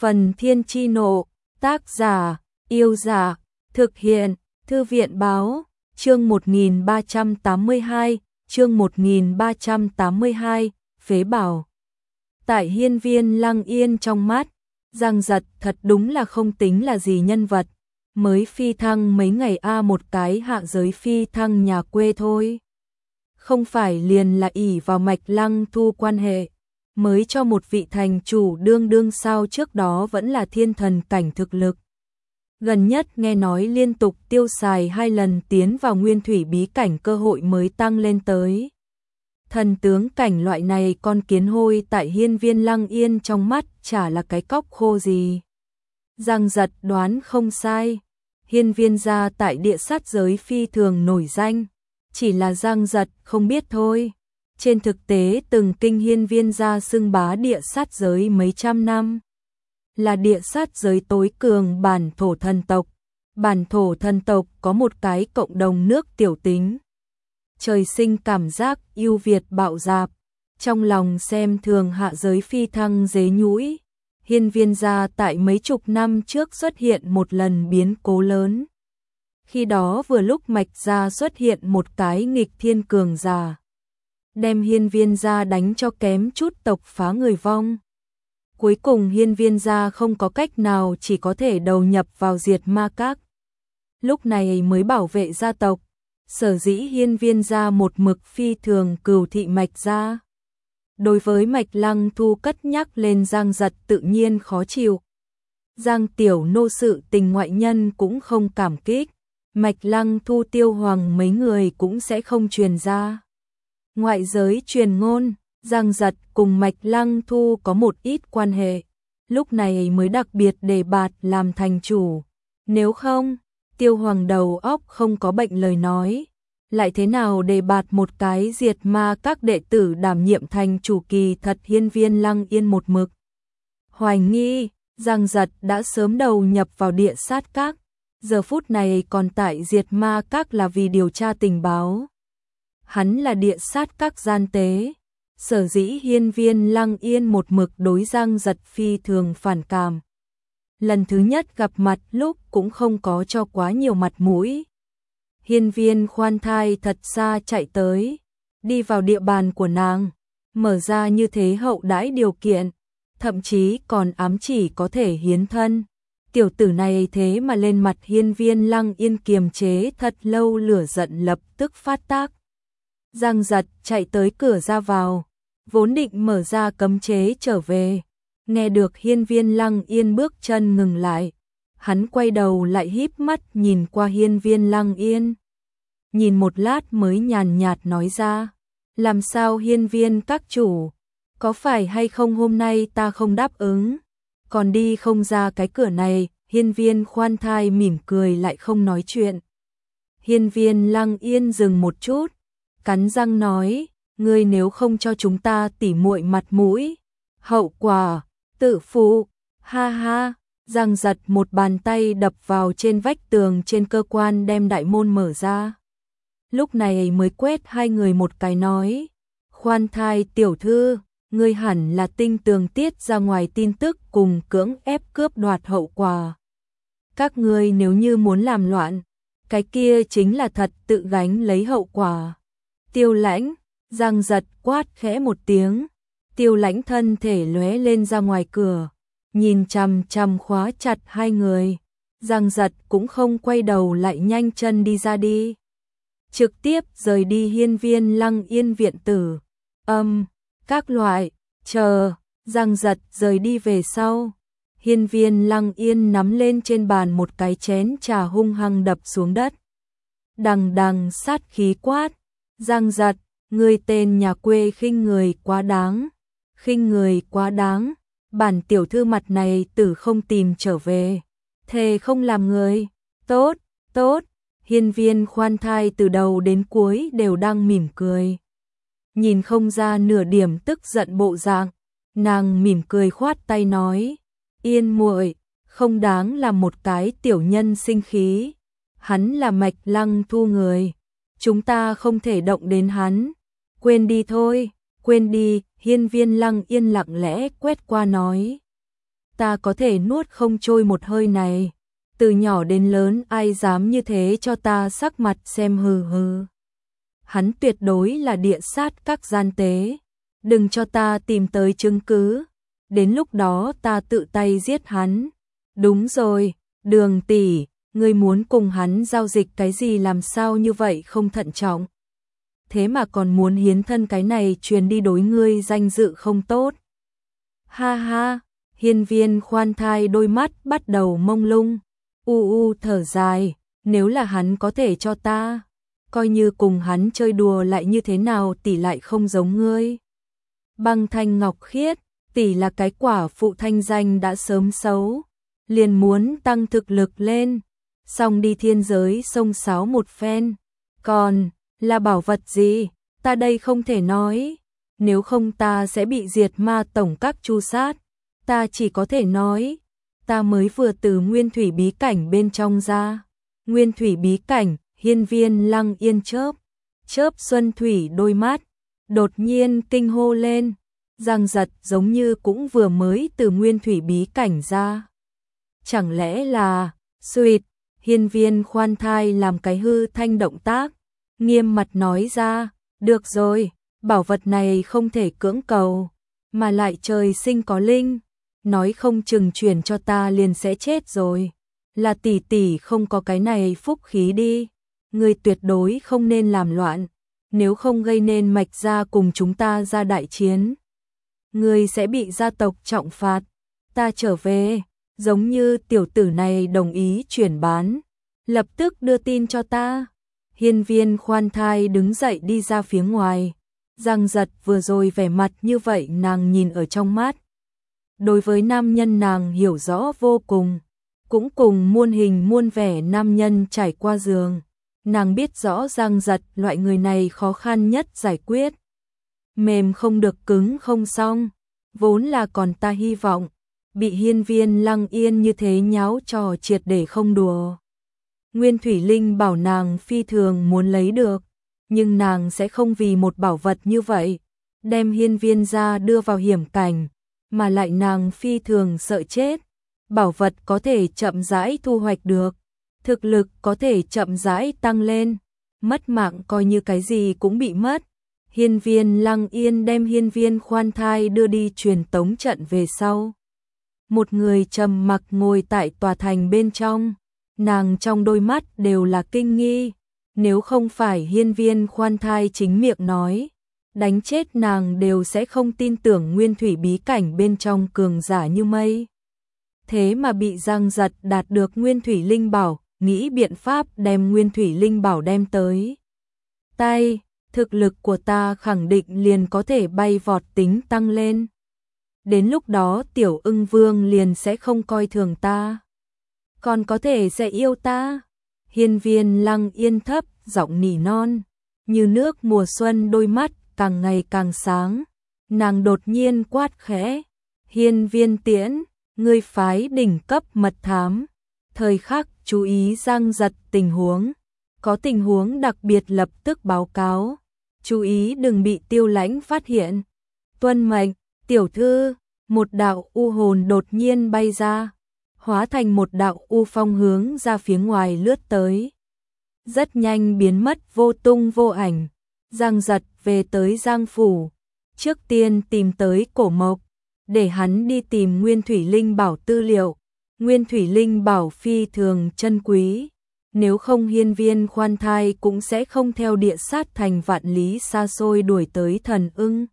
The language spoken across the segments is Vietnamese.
Phần Thiên Chi Nộ, tác giả, Yêu Giả, thực hiện, Thư viện Báo, chương 1382, chương 1382, Phế Bảo. Tại hiên viên Lăng Yên trong mắt, Giang Giật thật đúng là không tính là gì nhân vật, mới phi thăng mấy ngày một cái hạ giới phi thăng nhà quê thôi. Không phải liền là ỷ vào Mạch Lăng Thu quan hệ, mới cho một vị thành chủ đương sao trước đó vẫn là thiên thần cảnh thực lực. Gần nhất nghe nói liên tục tiêu xài 2 lần tiến vào nguyên thủy bí cảnh cơ hội mới tăng lên tới thần tướng cảnh, loại này con kiến hôi tại hiên viên Lăng Yên trong mắt chả là cái cóc khô gì. Giang Giật đoán không sai, hiên viên gia tại địa sát giới phi thường nổi danh, chỉ là Giang Giật không biết thôi. Trên thực tế từng kinh hiên viên gia xưng bá địa sát giới mấy trăm năm, là địa sát giới tối cường bản thổ thần tộc. Bản thổ thần tộc có một cái cộng đồng nước tiểu tính, trời sinh cảm giác ưu việt bạo dạp, trong lòng xem thường hạ giới phi thăng dế nhũi. Hiên viên gia tại mấy chục năm trước xuất hiện một lần biến cố lớn. Khi đó vừa lúc Mạch gia xuất hiện một cái nghịch thiên cường giả, đem hiên viên gia đánh cho kém chút tộc phá người vong. Cuối cùng hiên viên gia không có cách nào, chỉ có thể đầu nhập vào diệt ma các. Lúc này mới bảo vệ gia tộc. Sở dĩ hiên viên gia một mực phi thường cừu thị Mạch gia. Đối với Mạch Lăng Thu cất nhắc lên Giang Giật tự nhiên khó chịu. Giang tiểu nô sự tình ngoại nhân cũng không cảm kích, Mạch Lăng Thu Tiêu Hoàng mấy người cũng sẽ không truyền ra. Ngoại giới truyền ngôn, Giang Giật cùng Mạch Lăng Thu có một ít quan hệ, lúc này mới đặc biệt đề bạt làm thành chủ. Nếu không, Tiêu Hoàng đầu óc không có bệnh lời nói, lại thế nào đề bạt một cái diệt ma các đệ tử đảm nhiệm thành chủ. Kỳ thật hiên viên Lăng Yên một mực hoài nghi, Giang Giật đã sớm đầu nhập vào địa sát các, giờ phút này còn tại diệt ma các là vì điều tra tình báo. Hắn là địa sát các gian tế, sở dĩ hiên viên Lăng Yên một mực đối Giang Giật phi thường phản cảm. Lần thứ nhất gặp mặt lúc cũng không có cho quá nhiều mặt mũi. Hiên viên khoan thai thật xa chạy tới, đi vào địa bàn của nàng, mở ra như thế hậu đãi điều kiện, thậm chí còn ám chỉ có thể hiến thân. Tiểu tử này thế mà lên mặt hiên viên Lăng Yên kiềm chế thật lâu, lửa giận lập tức phát tác. Giang Giật chạy tới cửa ra vào, vốn định mở ra cấm chế trở về, nghe được hiên viên Lăng Yên bước chân ngừng lại, hắn quay đầu lại híp mắt nhìn qua hiên viên Lăng Yên. Nhìn một lát mới nhàn nhạt nói ra, làm sao hiên viên các chủ, có phải hay không hôm nay ta không đáp ứng, còn đi không ra cái cửa này. Hiên viên khoan thai mỉm cười lại không nói chuyện. Hiên viên Lăng Yên dừng một chút, cắn răng nói, ngươi nếu không cho chúng ta tỉ muội mặt mũi, hậu quả tự phụ. Ha ha. Giang Giật một bàn tay đập vào trên vách tường trên cơ quan đem đại môn mở ra. Lúc này mới quét hai người một cái nói, khoan thai tiểu thư, ngươi hẳn là tinh tường tiết ra ngoài tin tức cùng cưỡng ép cướp đoạt hậu quả. Các ngươi nếu như muốn làm loạn, cái kia chính là thật tự gánh lấy hậu quả. Tiêu Lãnh, Giang Giật quát khẽ một tiếng, Tiêu Lãnh thân thể lóe lên ra ngoài cửa, nhìn chằm chằm khóa chặt hai người. Giang Giật cũng không quay đầu lại nhanh chân đi ra đi, trực tiếp rời đi hiên viên Lăng Yên viện tử. Các loại, chờ, Giang Giật rời đi về sau, hiên viên Lăng Yên nắm lên trên bàn một cái chén trà hung hăng đập xuống đất. Đằng đằng sát khí quát, Giang Giật, ngươi tên nhà quê khinh người quá đáng, khinh người quá đáng, bản tiểu thư mặt này tử không tìm trở về, thề không làm người. Tốt, tốt. Hiên viên khoan thai từ đầu đến cuối đều đang mỉm cười, nhìn không ra nửa điểm tức giận bộ dạng. Nàng mỉm cười khoát tay nói, Yên muội, không đáng làm một cái tiểu nhân sinh khí, hắn là Mạch Lăng Thu người, chúng ta không thể động đến hắn, quên đi thôi, quên đi. Hiên viên Lăng Yên lặng lẽ quét qua nói, ta có thể nuốt không trôi một hơi này. Từ nhỏ đến lớn ai dám như thế cho ta sắc mặt xem hừ hừ. Hắn tuyệt đối là địa sát các gian tế. Đừng cho ta tìm tới chứng cứ. Đến lúc đó ta tự tay giết hắn. Đúng rồi, Đường tỷ, ngươi muốn cùng hắn giao dịch cái gì làm sao như vậy không thận trọng. Thế mà còn muốn hiến thân cái này truyền đi đối ngươi danh dự không tốt. Ha ha, Hiên Viên khoan thai đôi mắt bắt đầu mông lung. Thở dài, nếu là hắn có thể cho ta, coi như cùng hắn chơi đùa lại như thế nào tỷ lại không giống ngươi. Băng Thanh Ngọc Khiết, tỷ là cái quả phụ thanh danh đã sớm xấu, liền muốn tăng thực lực lên, xong đi thiên giới xông xáo một phen. Còn là bảo vật gì, ta đây không thể nói, nếu không ta sẽ bị diệt ma tổng các tru sát. Ta chỉ có thể nói, ta mới vừa từ nguyên thủy bí cảnh bên trong ra. Nguyên thủy bí cảnh, Hiên Viên Lăng Yên chớp xuân thủy đôi mắt, đột nhiên kinh hô lên, Giang Giật giống như cũng vừa mới từ nguyên thủy bí cảnh ra. Chẳng lẽ là, Suyệt, Hiên Viên khoan thai làm cái hư thanh động tác, nghiêm mặt nói ra, được rồi, bảo vật này không thể cưỡng cầu, mà lại trời sinh có linh, nói không chừng truyền cho ta liền sẽ chết rồi. Là tỷ tỷ không có cái này phúc khí đi, ngươi tuyệt đối không nên làm loạn, nếu không gây nên Mạch gia cùng chúng ta ra đại chiến. Ngươi sẽ bị gia tộc trọng phạt, ta trở về, giống như tiểu tử này đồng ý chuyển bán, lập tức đưa tin cho ta. Hiên Viên khoan thai đứng dậy đi ra phía ngoài, Giang Giật vừa rồi vẻ mặt như vậy nàng nhìn ở trong mắt. Đối với nam nhân nàng hiểu rõ vô cùng, cũng cùng muôn hình muôn vẻ nam nhân trải qua giường. Nàng biết rõ Giang Giật loại người này khó khăn nhất giải quyết. Mềm không được cứng không xong, vốn là còn ta hy vọng, bị Hiên Viên Lăng Yên như thế nháo trò triệt để không đùa. Nguyên Thủy Linh bảo nàng phi thường muốn lấy được, nhưng nàng sẽ không vì một bảo vật như vậy, đem Hiên Viên ra đưa vào hiểm cảnh, mà lại nàng phi thường sợ chết. Bảo vật có thể chậm rãi thu hoạch được, thực lực có thể chậm rãi tăng lên, mất mạng coi như cái gì cũng bị mất. Hiên Viên Lăng Yên đem Hiên Viên khoan thai đưa đi truyền tống trận về sau. Một người trầm mặc ngồi tại tòa thành bên trong, nàng trong đôi mắt đều là kinh nghi, nếu không phải Hiên Viên khoan thai chính miệng nói, đánh chết nàng đều sẽ không tin tưởng nguyên thủy bí cảnh bên trong cường giả như mây. Thế mà bị Giang Giật đạt được nguyên thủy linh bảo, nghĩ biện pháp đem nguyên thủy linh bảo đem tới tay, thực lực của ta khẳng định liền có thể bay vọt tính tăng lên. Đến lúc đó Tiểu Ưng Vương liền sẽ không coi thường ta, còn có thể sẽ yêu ta. Hiên Viên Lăng Yên thấp giọng nỉ non, như nước mùa xuân đôi mắt càng ngày càng sáng. Nàng đột nhiên quát khẽ, Hiên Viên Tiễn, ngươi phái đỉnh cấp mật thám, thời khắc chú ý Giang Giật tình huống, có tình huống đặc biệt lập tức báo cáo, chú ý đừng bị Tiêu Lãnh phát hiện. Tuân mệnh, tiểu thư. Một đạo u hồn đột nhiên bay ra, hóa thành một đạo u phong hướng ra phía ngoài lướt tới, rất nhanh biến mất vô tung vô ảnh. Giang Giật về tới Giang phủ, trước tiên tìm tới Cổ Mộc, để hắn đi tìm Nguyên Thủy Linh bảo tư liệu. Nguyên Thủy Linh bảo phi thường chân quý, nếu không Hiên Viên khoan thai cũng sẽ không theo địa sát thành vạn lý xa xôi đuổi tới Thần Ưng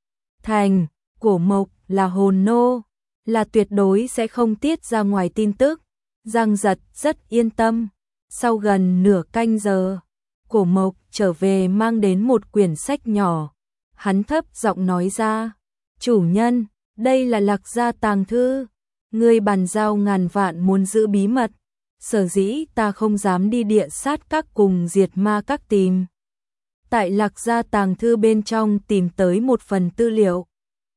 thành. Cổ Mộc là hồn nô, là tuyệt đối sẽ không tiết ra ngoài tin tức. Giang Giật rất yên tâm. Sau gần nửa canh giờ, Cổ Mộc trở về mang đến một quyển sách nhỏ. Hắn thấp giọng nói ra, chủ nhân, đây là Lạc Gia tàng thư, ngươi bàn giao ngàn vạn muốn giữ bí mật, sở dĩ ta không dám đi địa sát các cùng diệt ma các tìm. Tại Lạc Gia tàng thư bên trong tìm tới một phần tư liệu.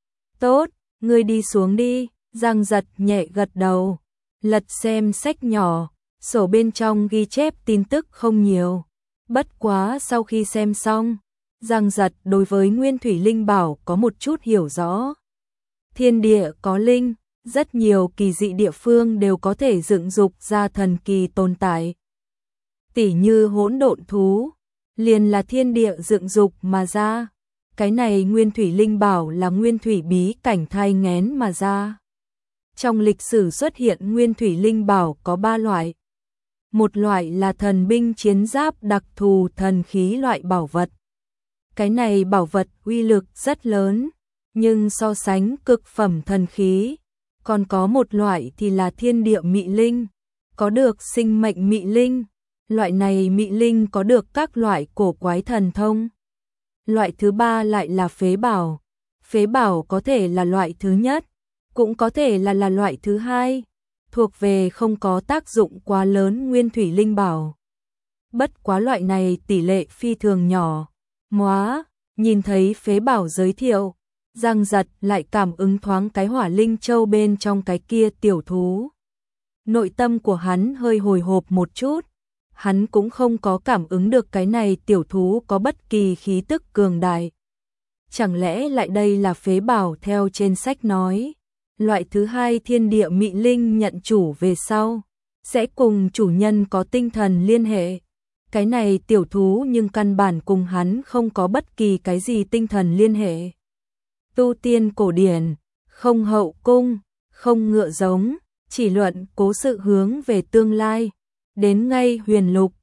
Tốt, ngươi đi xuống đi. Giang Giật nhẹ gật đầu, lật xem sách nhỏ, sổ bên trong ghi chép tin tức không nhiều. Bất quá sau khi xem xong, Giang Giật đối với Nguyên Thủy Linh bảo có một chút hiểu rõ. Thiên địa có linh, Rất nhiều kỳ dị địa phương đều có thể dựng dục ra thần kỳ tồn tại. Tỉ như hỗn độn thú, liền là thiên địa dựng dục mà ra. Cái này nguyên thủy linh bảo là nguyên thủy bí cảnh thai nghén mà ra. Trong lịch sử xuất hiện nguyên thủy linh bảo có 3 loại. Một loại là thần binh chiến giáp đặc thù thần khí loại bảo vật. Cái này bảo vật uy lực rất lớn, nhưng so sánh cực phẩm thần khí. Còn có một loại thì là thiên địa mị linh, có được sinh mệnh mị linh. Loại này mị linh có được các loại cổ quái thần thông. Loại thứ 3 lại là phế bảo. Phế bảo có thể là loại thứ nhất, cũng có thể là loại thứ 2, thuộc về không có tác dụng quá lớn nguyên thủy linh bảo. Bất quá loại này tỷ lệ phi thường nhỏ. Móa, nhìn thấy phế bảo giới thiệu, Giang Giật lại cảm ứng thoáng cái hỏa linh châu bên trong cái kia tiểu thú. Nội tâm của hắn hơi hồi hộp một chút, hắn cũng không có cảm ứng được cái này tiểu thú có bất kỳ khí tức cường đại. Chẳng lẽ lại đây là phế bảo theo trên sách nói, loại thứ 2 thiên địa mị linh nhận chủ về sau, sẽ cùng chủ nhân có tinh thần liên hệ. Cái này tiểu thú nhưng căn bản cùng hắn không có bất kỳ cái gì tinh thần liên hệ. Tu tiên cổ điển, không hậu cung, không ngựa giống, chỉ luận cố sự hướng về tương lai. Đến ngay huyền lục,